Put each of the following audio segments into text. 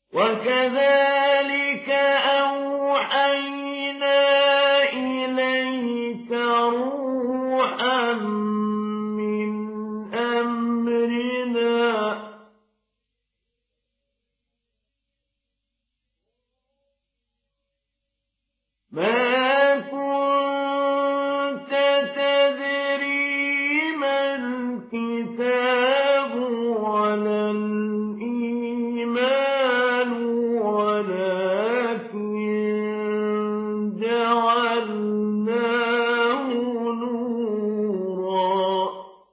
وكذلك أوحينا إليك روحا من أمرنا ما كنت تدري ما الكتاب ولا الإيمان ولكن جعلناه نورا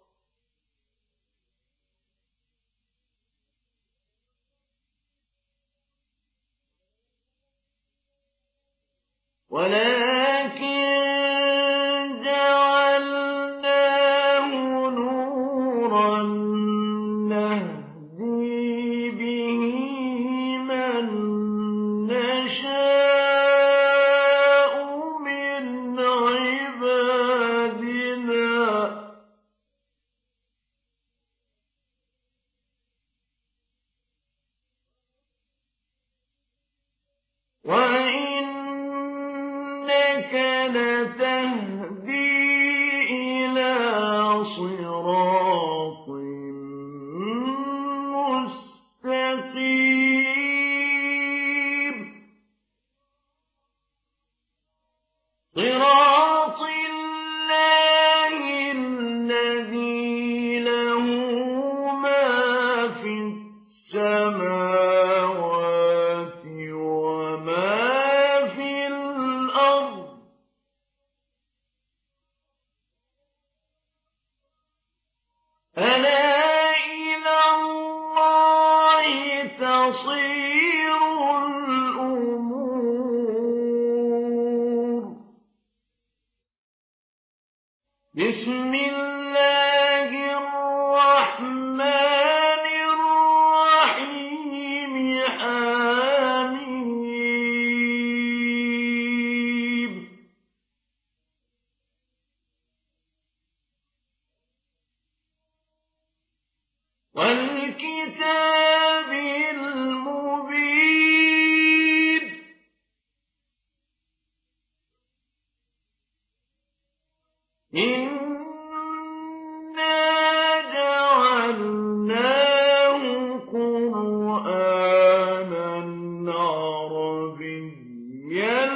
نهدي به من نشاء من عبادنا وإنك لتهدي إلى صراط مستقيم صراط الله الذي له ما في السماوات وما في الأرض ألا إلى الله تصير الأمور بسم الله الرحمن الرحيم حميم والكتاب المبين إنا جعلناه قرآنا عربيا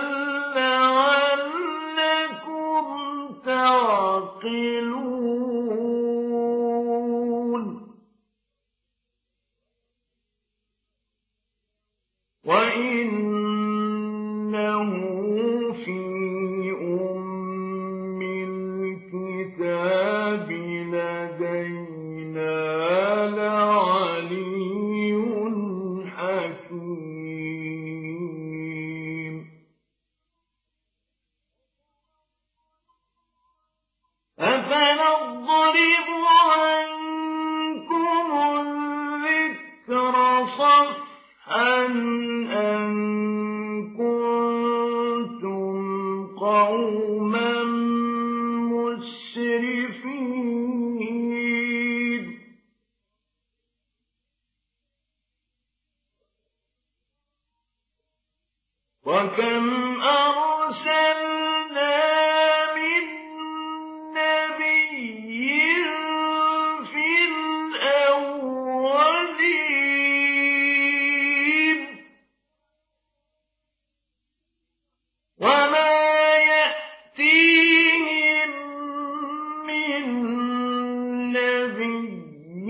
لعلكم تعقلون وإنه في أم الكتاب لدينا لعلي حكيم أفنضرب عنكم الذكر صفحا أن كنتم قوما مسرفين وكم أرسلنا من نبي في الأولين وما يأتيهم من نبي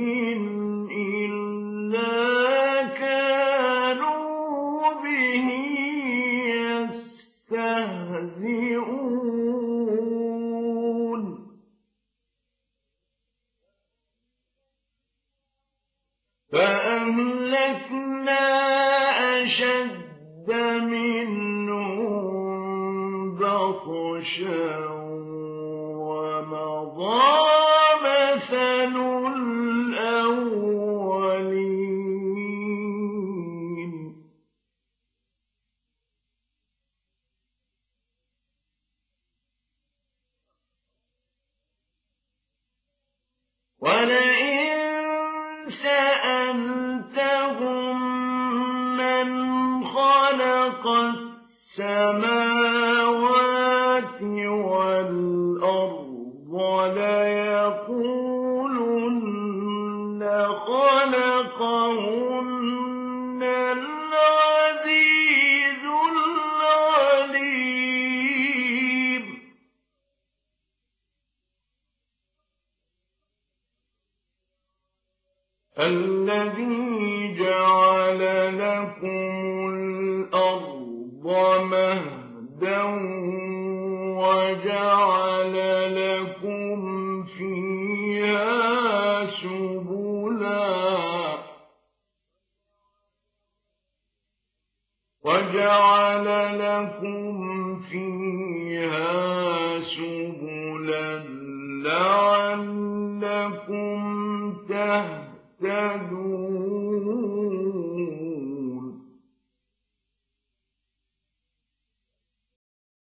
إلا كانوا به يستهزئون فأهلكنا أشد منهم بطشا ومضى مثل الأولين ولئن سألتهم من السماوات والأرض ليقولن خلقهن العزيز العليم الذي جعل لكم الأرض مهدا وجعل لكم فيها سبلا لعلكم تهتدون